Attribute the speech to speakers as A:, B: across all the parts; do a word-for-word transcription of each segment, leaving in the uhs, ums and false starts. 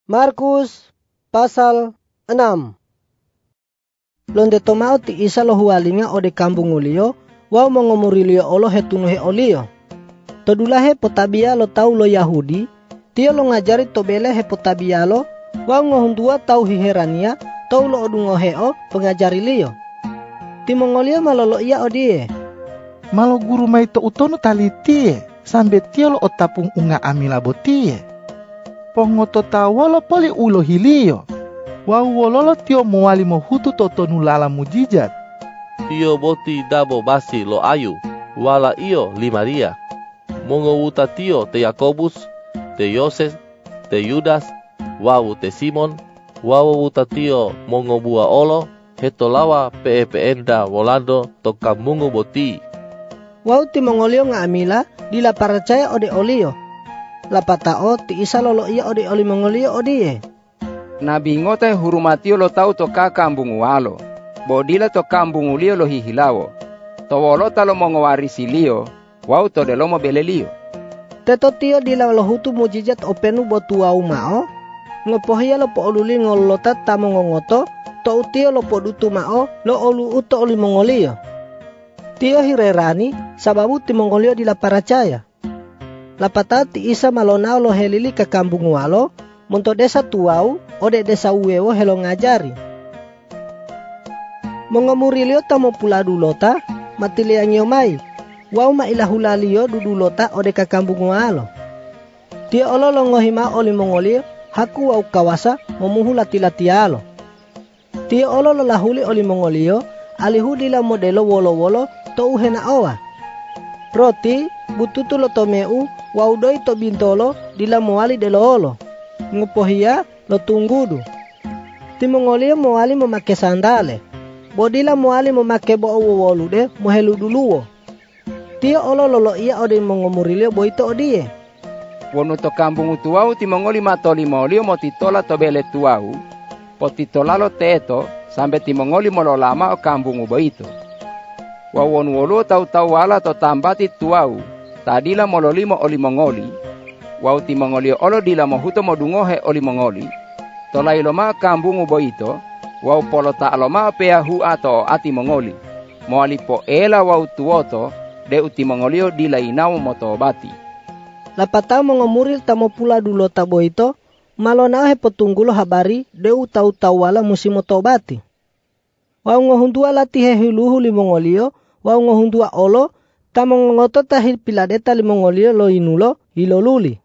A: Markus pasal enam. Londe tomao ti isa lo hualinga ode kambung ulio, wao mongomurilio olo hetunuhe olio. Todulahe potabia lo tau lo Yahudi, tio lo ngajari tobele he potabia lo, wao ngohundua tau hiherania, tau lo odungoheo pengajari lio. Timongolio malolo ia odie.
B: Malo guru mai to utono talitie, sambe tio lo otapung unga amila botie. Pongoto tawolo poli ulo hilio. Wau wololo tio moali mohutu totonu lala mujijat.
C: Tio boti dabo basi lo ayu, wala iyo limaria. Mongo uta tio te Yakobus, te Yoses, te Yudas, wau te Simon, wau uta tio mongo bua olo, hetolawa pe pe enda volando toka mungu boti.
A: Wau ti mongolio nga amila dila paracaya ode olio. Lapatao ti isa lolo iya ode oli mongolio odie.
D: Nabi ngote hurumatio lo tau toka kambungu walo. Bodila to kambungu lio lo hihilawo. Towolo talo mongowarisi lio, wau to delomo belelio.
A: Teto tio dila lo hutu mujijat openu botu wau mao. Ngopohia lo po oluli ngolota tamo ngongoto, to utio lo po dutu mao, lo olu uto oli mongolio. Tio hirerani, sababu ti mongolio dila paracaya. Lapata ti isa malonao lo helili ke kambung walo, monto desa tuau, ode desa uwewo helo ngajari. Mongomurilio tamo pula dulota, matiliangyo mai, wau ma ilahulalio dudulota ode ke kambung walo. Tio olo longohima oli mongolio, haku wau kawasa momuhu lati-latialo. Tio olo lahuli oli mongolio, alihu dila modelo wolo-wolo to uhena owa. Roti bututu lo tomeu waudoi to bintolo dila moali de loolo. Ngupohia lo tunggudu. Timongolio moali memake sandale. Bodila moali memake bo wolu de mohelu duluwo. Tio olo lolo ia ode mongomurilio boito odie.
D: Wono to kambung tuau timongoli matoli molio motitola to bele tuau. Potitola lo teto sampai timongoli mololama o kambung boito. Wawon wolo tau-tau wala to tambati tuau. Tadila mololimo oli mongoli. Wau ti mongoli olo dila mohuto modungohe oli mongoli. Tolai loma kambungu boito. Wau polo ta aloma pea hu ato ati mongoli. Moali po ela wau tuoto. De uti mongolio dila inau motobati.
A: Lapata mongomuril tamo pula dulo taboito. Malonao he potunggulo habari. De utau-tau wala musim motobati. Wau ngohundua lati he hiluhu li mongolio. Wau ngohundua olo. Tamong ngoto tahil piladeta limongolio lo inulo hiloluli.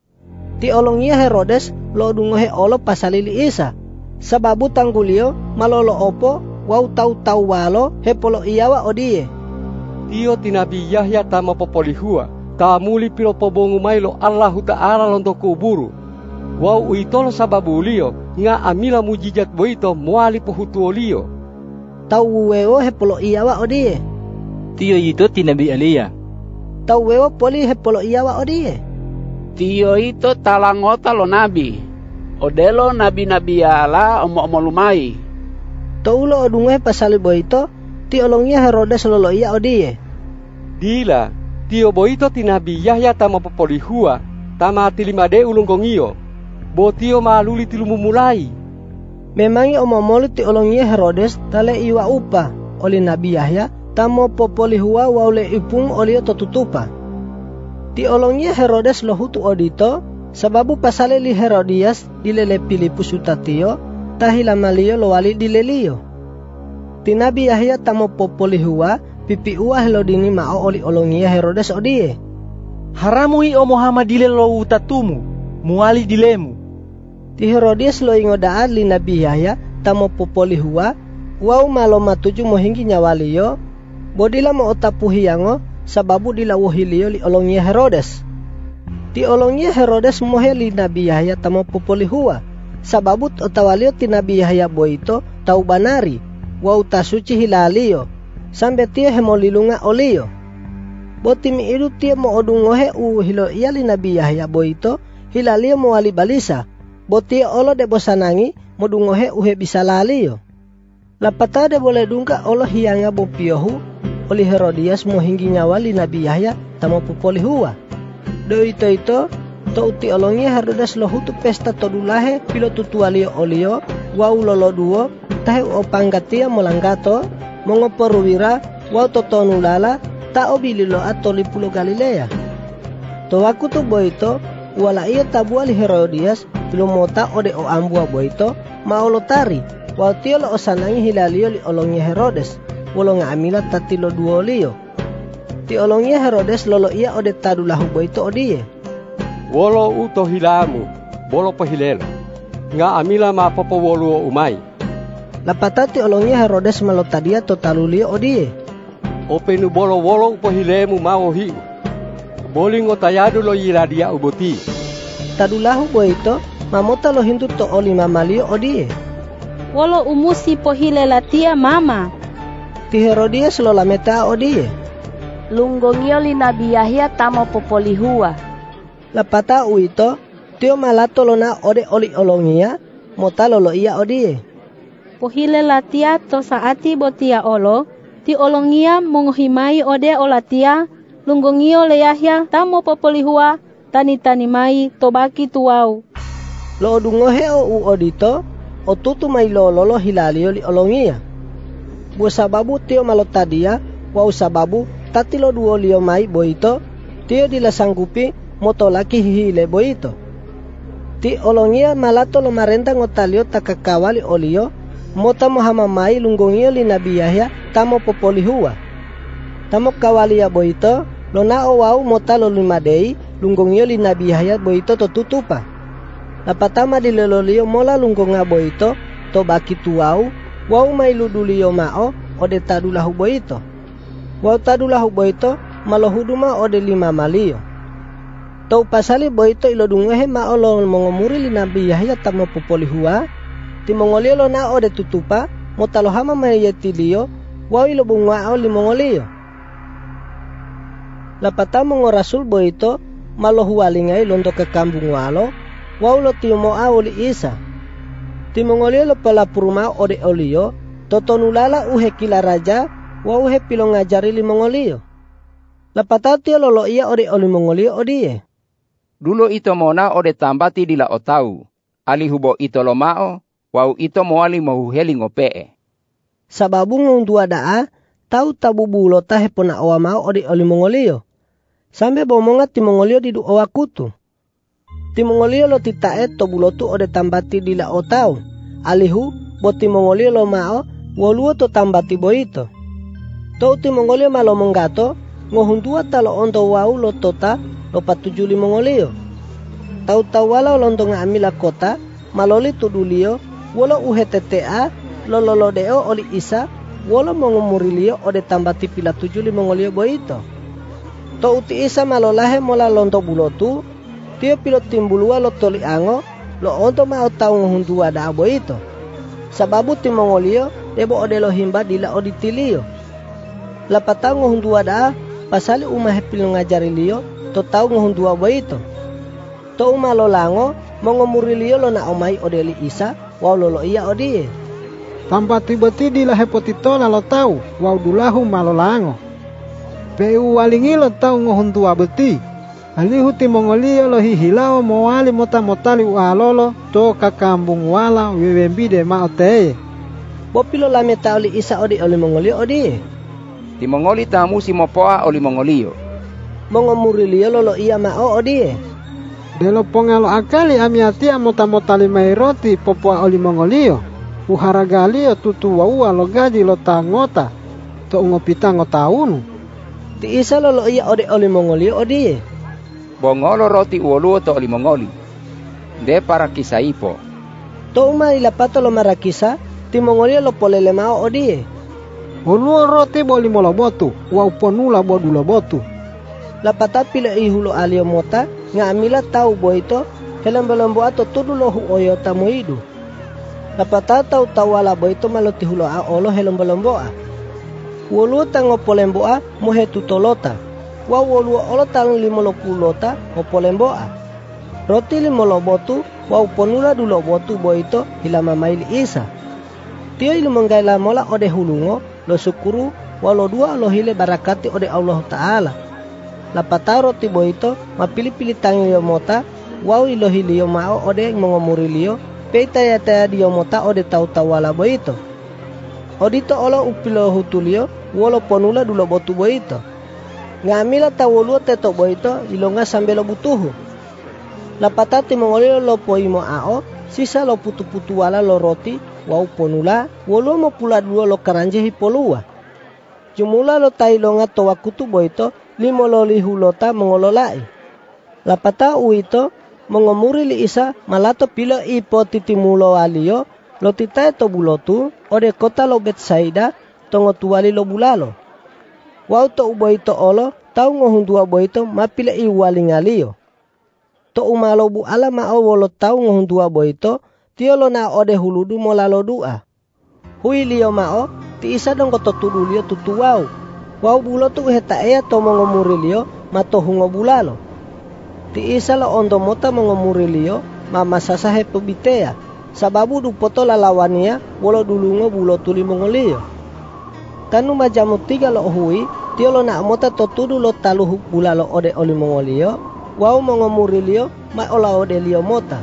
A: Ti olongia Herodes lo dungohe olo pasalili isa. Sababu tanggulio malolo opo wau tau tau walo hepolo iyawa odie.
E: Tio tinabi Yahya tama popolihua. Tamuli pilo pobongu mailo Allahu Ta'ala londo kuburu. Wau uitolo sababu lio nga amila mujijat boito moali pohutuolio.
A: Tau wewo hepolo iyawa odie.
F: Tio itu ti Nabi Elia.
A: Tau wewo poli hepolo iyawa odie.
G: Tio itu talangota lo nabi. Odelo nabi-nabi ala omo-omo lumai.
A: Tau lo odungohe pasali boito, ti olongia Herodes lolo iya odie.
E: Dila, tio boito ti Nabi Yahya tama popolihua, tama tilimade ulunggongio. Bo tio maluli tilumumulai.
A: Memangi omomoli ti olongia Herodes tale iwa upa, oli Nabi Yahya, tamo popolihua waule ipung olio totutupa. Ti olongia Herodes lohutu odito, sababu pasale li Herodias dilele Filipus utatio, tahila malio loali dilelio. Ti Nabi Yahya tamo popolihua, pipi uah helodini mao oli olongia Herodes odie.
F: Haramui o Muhammad dile lo utatumu, muali dilemu.
A: Ti Herodias lo ingodaan li Nabi Yahya tamo popolihua, wau malo matuju mohinggi nyawalio, bodila mo otapuhiango sababu dila wohilio li olongia Herodes. Ti olongia Herodes mohe li Nabi Yahya tamo popolihua, sababu otawalio ti Nabi Yahya boito tau banari, wau tasuci hilalio, sambe tio hemolilunga olio. Boti mi idu tio mo odungohe u hilo iya li Nabi Yahya boito, hilalio mo wali balisa, boti olo de bosanangi modungohe uhe bisa lalio. Lapata de boleh dungka olo hianga bopiohu oli Herodias mohinggi nyawa li Nabi Yahya tamo popolihua. Do ito ito To uti olongnya Herodes lo hutu pesta todulahe pilo tutualio olio wau lolo duo tahe o panggatia molanggato mongoporuwira wau totonulala ta obililo atoli pulo Galilea. To aku tu boito wala ia tabuali Herodias pilo mota ode o ambua boito maolo tari wau tio lo osanangi hilalio li olongnya Herodes wolo nga amila tatilo duolio. Ti olongnya Herodes lolo ia ode tadulahu boito odie.
E: Wolo uto hilamu, bolo pahilela. Nga amila mapopo wolo umay.
A: Lapatati olongnya Herodes malotadia totalulio odie.
E: Openu bolo wolo upahilemu mau hiu. Bolingo tayadu lo iradia uboti.
A: Tadulahu boito mamota lo hindu to oli mamalio odie.
H: Wolo umusi pohilela tia mama.
A: Ti Herodias lo lameta odie.
H: Lunggongio li Nabi Yahya tamo popolihua.
A: Lapata uito tio malato lona ode oli olongia mota lolo ia odie.
H: Pohilela tia to saati botia olo ti olongia mongohimai ode olatia lunggongio le Yahya tamo popolihua tani-tani mai tobaki tuau.
A: Lo odungohe o u odito o tutu mai lolo hilalio li olongia. Bu sababu tio malotadia wau sababu tatilo duo lio mai boito tio dilasanggupi motolaki hihile boito. Ti olongia malato lo marenta ngotalio takakawali olio mota mohamamai lunggongio li Nabi Yahya tamo popolihua. Tamo kawalia boito lo na o wau mota lo limadei lunggongio li Nabi Yahya boito to tutupa. Lapatama dilololio mola lunggonga boito to baki tuau wau mai ludulio mao ode tadulahu boito. Wau tadulahu boito malohuduma ode lima malio. Tau pasali boito ilo dungehe mao lo mongomuri li Nabi Yahya tamo popolihua. Ti mongolio lo na ode tutupa motalohama mayetilio wau ilo bungwao li mongolio. Lapata mongorasul boito malohualingai londo ke kambung walo wau lo timo auli Isa. Ti mongolio lo palapuruma ode olio totonulala uhe kila raja wau he pilo ngajari li mongolio. Lapata tio lolo ia ode oli mongolio odie.
D: Dulo ito mona ode tambati dila otau. Ali hubo ito lomao wau ito moali mohuheli ngopee.
A: Sababu ngundua daa tau tabubulo tahe pona owa mau ode oli mongolio. Sambe bomonga ti mongolio didu owa kutu. Ti mongolio lo titae to bulotu ode tambati dila otau. Alihu bo ti mongolio lo mao woluo to tambati boito. To ti mongolio malo menggato ngohundua talo ondo wau lo tota lo patujuli mongolio. Tau tawala londo ngamila kota maloli tudulio wolo uhetetea lo lolo deo oli Isa wolo mongomurilio ode tambati pila tujuli mongolio boito. To uti Isa malolahe mola londo bulotu tio pilo timbulua lo toli ango lo ondo mau tau ngohundua da boito. Sababu ti mongolio debo ode lo himba dila oditilio. Lapatau ngohundua da pasali umahe pilo ngajari lio to tau ngohundua boito. To uma lo lango mongomurilio lo na omai ode li Isa wau lolo iya odie.
I: Tambati beti dila hepotito la lo tau wau dulahu malolango. Peu walingi lo tau ngohundua beti. Alihu ti mongolio lo hihilao moali mota motali ualolo to kakambung wala wewembide maoteye.
A: Bopilo lameta oli Isa odi oli mongolio odie.
D: Ti mongoli tamu si mopoa oli mongolio.
A: Mongomurilio lolo iya mao odie.
I: Delo pongalo akali amiatia mota motali mai roti popoa oli mongolio. Uharagalio tutu waua lo gaji lo tangota to ngopita ngotaunu.
A: Ti Isa lolo iya ode oli mongolio odie.
D: Bongolo roti uoluo to oli mongoli. De para kisaipo.
A: To uma ilapato lo marakisa ti mongolio lo polele mao odie.
I: Oluo roti boli molobotu wa uponula bodulobotu.
A: Lapata pila ihulo alio mota ngamila tau boito helembo-lembo ato tudulo hu oyota moidu. Lapata tau tawala boito maloti hulo a olo helembo-lembo a. Woluo tango polembo a mohe tutolota. Wa woluo olo tang limolo pulota mopolembo a. Roti limolo botu wa uponula dulo botu boito hilama maili Isa. Tio ilu menggaila mola ode hulungo lo syukuru walau dua lo hile barakati ode Allah Ta'ala. Lapata roti boito mapili-pili tangi yo mota wau ilohilio mao ode mongomurilio peitaya-taya dio mota ode tau-tawala boito. Odito olo upilo hutulio wolo ponula dulo botu boito. Ngamila tawolua teto boito ilonga sambelo butuhu. Lapatati mongolio lo poimo ao sisa lo putu-putu wala lo roti wau ponula wolo mo pula dua lo karanje hipolua. Jumula lo tailonga towa kutu boito limo lo lihulota mongololai. Lapata uito mongomuri li isa malato pilo ipo titimulo alio lo titae to bulotu ode kota lo Betsaida tongo tuwali lo bulalo. Wau to uboito olo tau ngohundua boito mapile iwali ngalio. To umalo bu ala ma wolo tau ngohundua boito tio lo na ode huludu molalo dua. Hui lio mao ti isa dong koto tudulio tutu wau. Wau bulotu heta ea to mongomurilio mato hungo bulalo. Ti isa lo ondo mota mongomurilio mama sasahe pebitea. Sababu dupoto lalawania wolo dulungo bulotu li mongolio. Tanu majamu tiga lo hui tio lo na mota to tudu lo taluhu bulalo ode oli mongolio. Wau mongomurilio ma ola ode lio mota.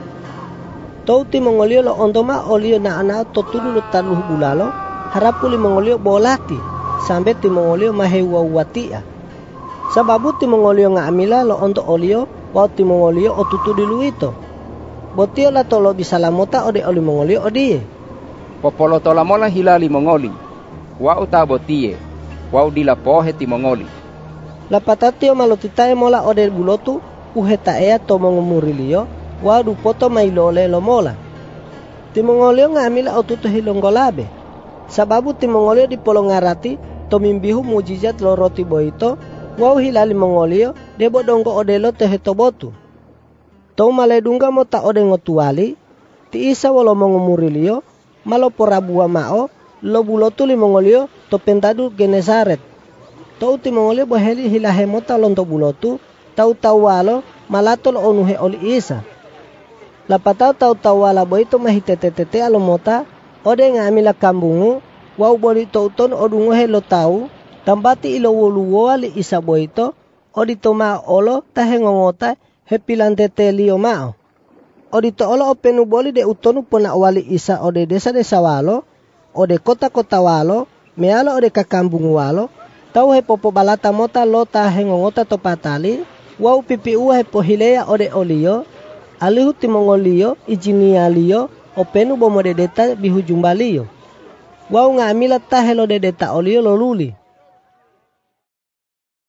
A: Touti mongolio lo ondo ma olio na ana to tudu lo taluhu bulalo. Harapu li mongolio bolati sampai ti mongolio mahewa watia. Sababu ti mongolio nga amila lo ondo olio wau ti mongolio otutu di luito. Botio la tolo bisa lamota ode oli mongolio odie.
D: Popolo tolamola hilali mongoli. Wau ta botie. Wau dilapohe ti mongoli.
A: Lapatatio malotitae mola ode bulotu uheta ea to mongomurilio wau dupoto mailole lo mola. Ti mongolio nga amila otutu hilonggolabe. Sababu ti mongolio di polongarati to mimbihu mujizat lo roti boito wau hilali mongolio debo dongko odelo teheto botu. Tau maledungga mo ta ode ngotuali ti isa wolo mongomurilio malo porabua mao lo bulotu li mongolio to pentadu Genesaret. Tau ti mongolio boheli hilahe mota lonto bulotu tau tawalo malato lo onuhe oli isa. Lapatau tau tawala boito mahitete-tete alo mota ode ngamila kambungu wau boli touton odungohe lo tau tambati ilo woluwa li isa boito odito ma olo tahengongota hepilantete lio mao. Odito olo openu boli de utonu pona wali isa ode desa-desa walo ode kota-kota walo mealo ode kakambungu walo tau hepopo balata mota lo tahengongota topatali wau pipi ua hepo hilea ode olio alihu timongolio ijinia lio openu bomo dedeta bihu jumbalio. Wau ngamila tahelo dedeta olio lo luli.